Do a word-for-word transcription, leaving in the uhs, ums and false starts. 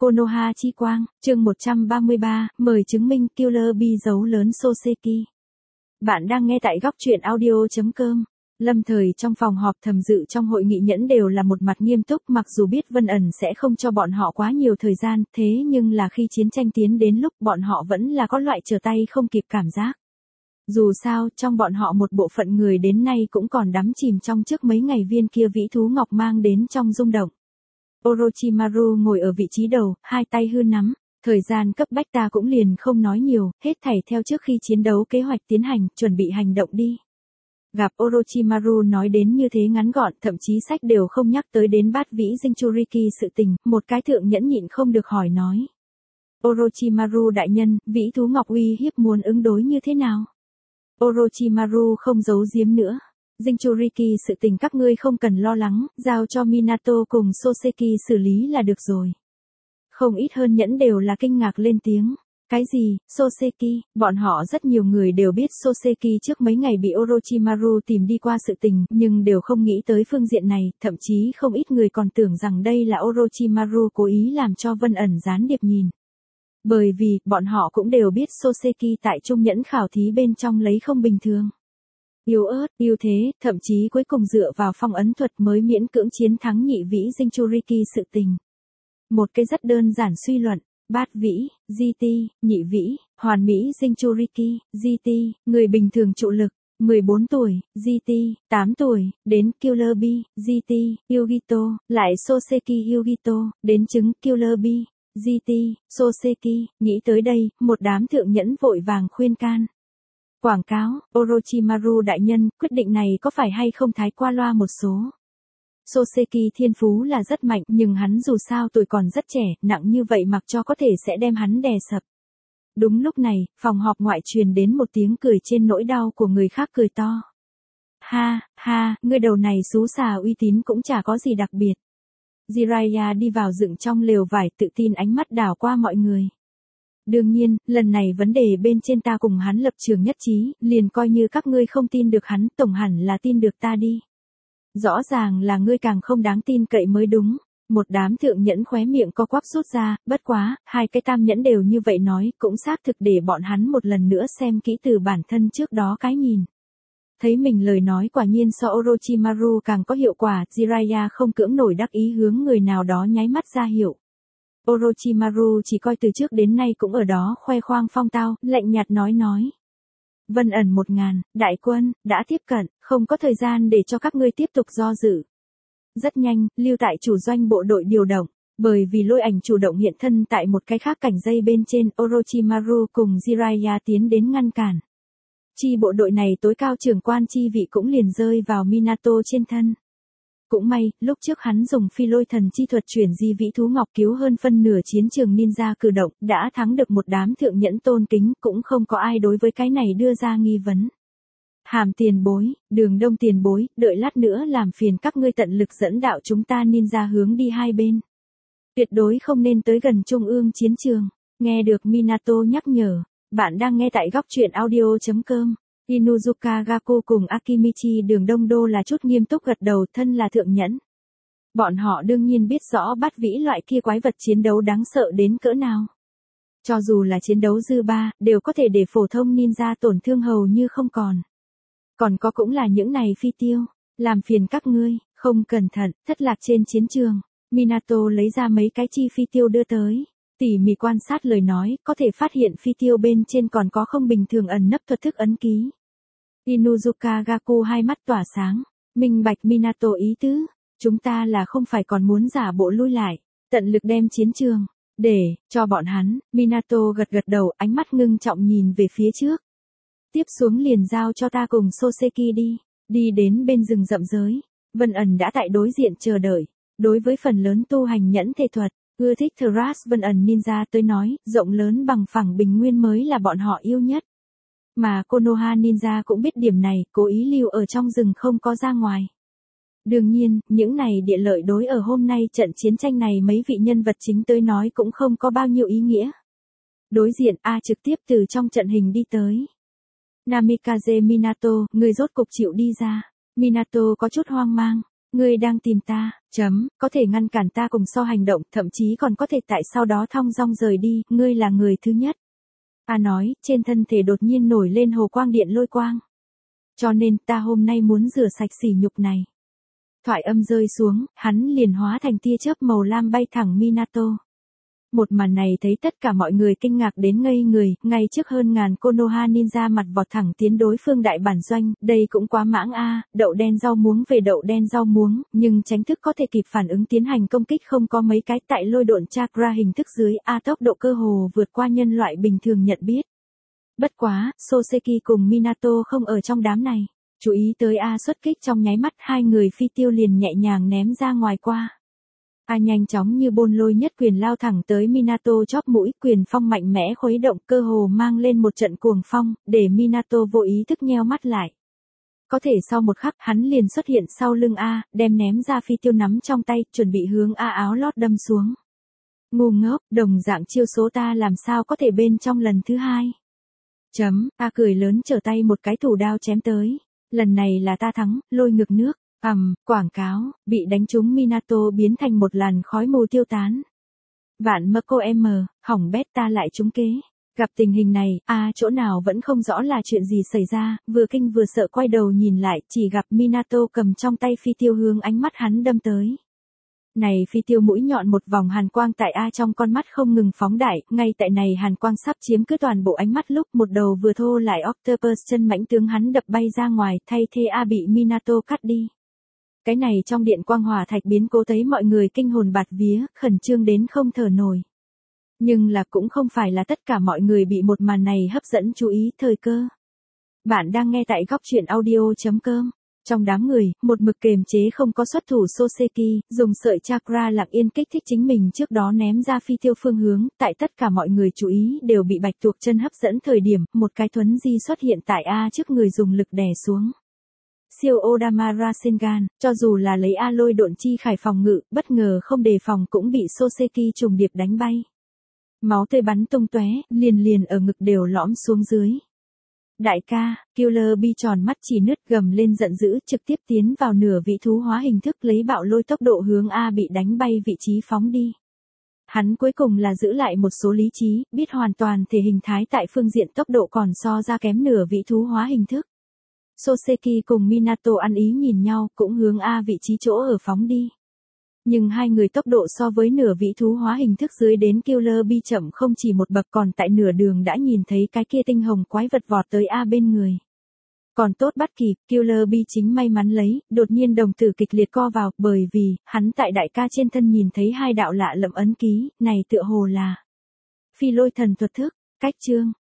Konoha chi quang, chương một trăm ba mươi ba, mời chứng minh Killer Bee dấu lớn Soseki. Bạn đang nghe tại góc truyện audio chấm com. Lâm thời trong phòng họp thầm dự trong hội nghị nhẫn đều là một mặt nghiêm túc, mặc dù biết Vân ẩn sẽ không cho bọn họ quá nhiều thời gian, thế nhưng là khi chiến tranh tiến đến lúc bọn họ vẫn là có loại trở tay không kịp cảm giác. Dù sao, trong bọn họ một bộ phận người đến nay cũng còn đắm chìm trong trước mấy ngày viên kia vĩ thú ngọc mang đến trong rung động. Orochimaru ngồi ở vị trí đầu, hai tay hư nắm, thời gian cấp bách ta cũng liền không nói nhiều, hết thảy theo trước khi chiến đấu kế hoạch tiến hành, chuẩn bị hành động đi. Gặp Orochimaru nói đến như thế ngắn gọn, thậm chí sách đều không nhắc tới đến bát vĩ Jinchuriki sự tình, một cái thượng nhẫn nhịn không được hỏi nói. Orochimaru đại nhân, vĩ thú ngọc uy hiếp muốn ứng đối như thế nào? Orochimaru không giấu giếm nữa. Jinchuriki sự tình các ngươi không cần lo lắng, giao cho Minato cùng Soseki xử lý là được rồi. Không ít hơn nhẫn đều là kinh ngạc lên tiếng. Cái gì, Soseki, bọn họ rất nhiều người đều biết Soseki trước mấy ngày bị Orochimaru tìm đi qua sự tình, nhưng đều không nghĩ tới phương diện này, thậm chí không ít người còn tưởng rằng đây là Orochimaru cố ý làm cho Vân ẩn gián điệp nhìn. Bởi vì, bọn họ cũng đều biết Soseki tại trung nhẫn khảo thí bên trong lấy không bình thường. Yếu ớt, yếu thế, thậm chí cuối cùng dựa vào phong ấn thuật mới miễn cưỡng chiến thắng nhị vĩ Jinchuriki sự tình. Một cái rất đơn giản suy luận, bát vĩ, giê tê, nhị vĩ, hoàn mỹ Jinchuriki, giê tê, người bình thường trụ lực, mười bốn tuổi, giê tê, tám tuổi, đến Killer Bee, giê tê, Yugito, lại Soseki Yugito, đến chứng Killer Bee, giê tê, Soseki, nghĩ tới đây, một đám thượng nhẫn vội vàng khuyên can. Quảng cáo, Orochimaru đại nhân, quyết định này có phải hay không thái qua loa một số. Soseki thiên phú là rất mạnh, nhưng hắn dù sao tuổi còn rất trẻ, nặng như vậy mặc cho có thể sẽ đem hắn đè sập. Đúng lúc này, phòng họp ngoại truyền đến một tiếng cười trên nỗi đau của người khác cười to. Ha, ha, người đầu này xú xà uy tín cũng chả có gì đặc biệt. Jiraiya đi vào dựng trong lều vải tự tin ánh mắt đảo qua mọi người. Đương nhiên, lần này vấn đề bên trên ta cùng hắn lập trường nhất trí, liền coi như các ngươi không tin được hắn, tổng hẳn là tin được ta đi. Rõ ràng là ngươi càng không đáng tin cậy mới đúng. Một đám thượng nhẫn khóe miệng co quắp rút ra, bất quá, hai cái tam nhẫn đều như vậy nói, cũng xác thực để bọn hắn một lần nữa xem kỹ từ bản thân trước đó cái nhìn. Thấy mình lời nói quả nhiên so Orochimaru càng có hiệu quả, Jiraiya không cưỡng nổi đắc ý hướng người nào đó nháy mắt ra hiệu. Orochimaru chỉ coi từ trước đến nay cũng ở đó khoe khoang phong tao, lạnh nhạt nói nói. Vân ẩn một ngàn, đại quân, đã tiếp cận, không có thời gian để cho các ngươi tiếp tục do dự. Rất nhanh, lưu tại chủ doanh bộ đội điều động, bởi vì lôi ảnh chủ động hiện thân tại một cái khác cảnh dây bên trên, Orochimaru cùng Jiraiya tiến đến ngăn cản. Chi bộ đội này tối cao trưởng quan chi vị cũng liền rơi vào Minato trên thân. Cũng may, lúc trước hắn dùng phi lôi thần chi thuật chuyển di vĩ thú ngọc cứu hơn phân nửa chiến trường ninja cử động, đã thắng được một đám thượng nhẫn tôn kính, cũng không có ai đối với cái này đưa ra nghi vấn. Hàm tiền bối, Đường Đông tiền bối, đợi lát nữa làm phiền các ngươi tận lực dẫn đạo chúng ta ninja hướng đi hai bên. Tuyệt đối không nên tới gần trung ương chiến trường. Nghe được Minato nhắc nhở, bạn đang nghe tại góc truyện audio chấm com. Inuzuka Gaku cùng Akimichi Đường Đông Đô là chút nghiêm túc gật đầu, thân là thượng nhẫn. Bọn họ đương nhiên biết rõ bát vĩ loại kia quái vật chiến đấu đáng sợ đến cỡ nào. Cho dù là chiến đấu dư ba, đều có thể để phổ thông ninja tổn thương hầu như không còn. Còn có cũng là những này phi tiêu, làm phiền các ngươi, không cẩn thận, thất lạc trên chiến trường. Minato lấy ra mấy cái chi phi tiêu đưa tới. Tỉ mỉ quan sát lời nói, có thể phát hiện phi tiêu bên trên còn có không bình thường ẩn nấp thuật thức ấn ký. Inuzuka Gaku hai mắt tỏa sáng, minh bạch Minato ý tứ, chúng ta là không phải còn muốn giả bộ lui lại, tận lực đem chiến trường, để, cho bọn hắn, Minato gật gật đầu, ánh mắt ngưng trọng nhìn về phía trước. Tiếp xuống liền giao cho ta cùng Soseki đi, đi đến bên rừng rậm giới, Vân ẩn đã tại đối diện chờ đợi, đối với phần lớn tu hành nhẫn thể thuật. Ưa thích Thras Vân ẩn ninja tới nói, rộng lớn bằng phẳng bình nguyên mới là bọn họ yêu nhất. Mà Konoha ninja cũng biết điểm này, cố ý lưu ở trong rừng không có ra ngoài. Đương nhiên, những này địa lợi đối ở hôm nay trận chiến tranh này mấy vị nhân vật chính tới nói cũng không có bao nhiêu ý nghĩa. Đối diện A trực tiếp từ trong trận hình đi tới. Namikaze Minato, người rốt cục chịu đi ra. Minato có chút hoang mang. Ngươi đang tìm ta, chấm, có thể ngăn cản ta cùng so hành động, thậm chí còn có thể tại sau đó thong dong rời đi, ngươi là người thứ nhất. A nói, trên thân thể đột nhiên nổi lên hồ quang điện lôi quang. Cho nên ta hôm nay muốn rửa sạch sỉ nhục này. Thoại âm rơi xuống, hắn liền hóa thành tia chớp màu lam bay thẳng Minato. Một màn này thấy tất cả mọi người kinh ngạc đến ngây người, ngay trước hơn ngàn Konoha ninja mặt vọt thẳng tiến đối phương đại bản doanh, đây cũng quá mãng a, đậu đen rau muống về đậu đen rau muống, nhưng tránh thức có thể kịp phản ứng tiến hành công kích không có mấy cái tại lôi độn chakra hình thức dưới a tốc độ cơ hồ vượt qua nhân loại bình thường nhận biết. Bất quá, Soseki cùng Minato không ở trong đám này, chú ý tới a xuất kích trong nháy mắt hai người phi tiêu liền nhẹ nhàng ném ra ngoài qua. A nhanh chóng như bôn lôi nhất quyền lao thẳng tới Minato chóp mũi, quyền phong mạnh mẽ khuấy động cơ hồ mang lên một trận cuồng phong, để Minato vô ý thức nheo mắt lại. Có thể sau một khắc hắn liền xuất hiện sau lưng A, đem ném ra phi tiêu nắm trong tay, chuẩn bị hướng A áo lót đâm xuống. Ngu ngốc, đồng dạng chiêu số ta làm sao có thể bên trong lần thứ hai. Chấm, A cười lớn trở tay một cái thủ đao chém tới. Lần này là ta thắng, lôi ngược nước. Ầm, um, quảng cáo, bị đánh trúng Minato biến thành một làn khói mù tiêu tán. Vạn mơ cô em mờ, hỏng bét ta lại trúng kế. Gặp tình hình này, a à, chỗ nào vẫn không rõ là chuyện gì xảy ra, vừa kinh vừa sợ quay đầu nhìn lại, chỉ gặp Minato cầm trong tay phi tiêu hướng ánh mắt hắn đâm tới. Này phi tiêu mũi nhọn một vòng hàn quang tại A trong con mắt không ngừng phóng đại, ngay tại này hàn quang sắp chiếm cứ toàn bộ ánh mắt lúc một đầu vừa thô lại octopus chân mãnh tướng hắn đập bay ra ngoài, thay thế A bị Minato cắt đi. Cái này trong điện quang hỏa thạch biến cố thấy mọi người kinh hồn bạt vía, khẩn trương đến không thở nổi. Nhưng là cũng không phải là tất cả mọi người bị một màn này hấp dẫn chú ý thời cơ. Bạn đang nghe tại góc truyện audio.com. Trong đám người, một mực kềm chế không có xuất thủ Soseki, dùng sợi chakra lặng yên kích thích chính mình trước đó ném ra phi tiêu phương hướng, tại tất cả mọi người chú ý đều bị bạch tuộc chân hấp dẫn thời điểm, một cái thuấn di xuất hiện tại A trước người dùng lực đè xuống. Siêu Odama Rasengan, cho dù là lấy A lôi độn chi khải phòng ngự, bất ngờ không đề phòng cũng bị Soseki trùng điệp đánh bay. Máu tươi bắn tung tóe, liền liền ở ngực đều lõm xuống dưới. Đại ca, Killer Bee tròn mắt chỉ nứt gầm lên giận dữ, trực tiếp tiến vào nửa vị thú hóa hình thức lấy bạo lôi tốc độ hướng A bị đánh bay vị trí phóng đi. Hắn cuối cùng là giữ lại một số lý trí, biết hoàn toàn thể hình thái tại phương diện tốc độ còn so ra kém nửa vị thú hóa hình thức. Soseki cùng Minato ăn ý nhìn nhau, cũng hướng A vị trí chỗ ở phóng đi. Nhưng hai người tốc độ so với nửa vị thú hóa hình thức dưới đến Killer Bee chậm không chỉ một bậc, còn tại nửa đường đã nhìn thấy cái kia tinh hồng quái vật vọt tới A bên người. Còn tốt bắt kịp, Killer Bee chính may mắn lấy, đột nhiên đồng tử kịch liệt co vào, bởi vì, hắn tại đại ca trên thân nhìn thấy hai đạo lạ lẫm ấn ký, này tựa hồ là phi lôi thần thuật thức, cách chương.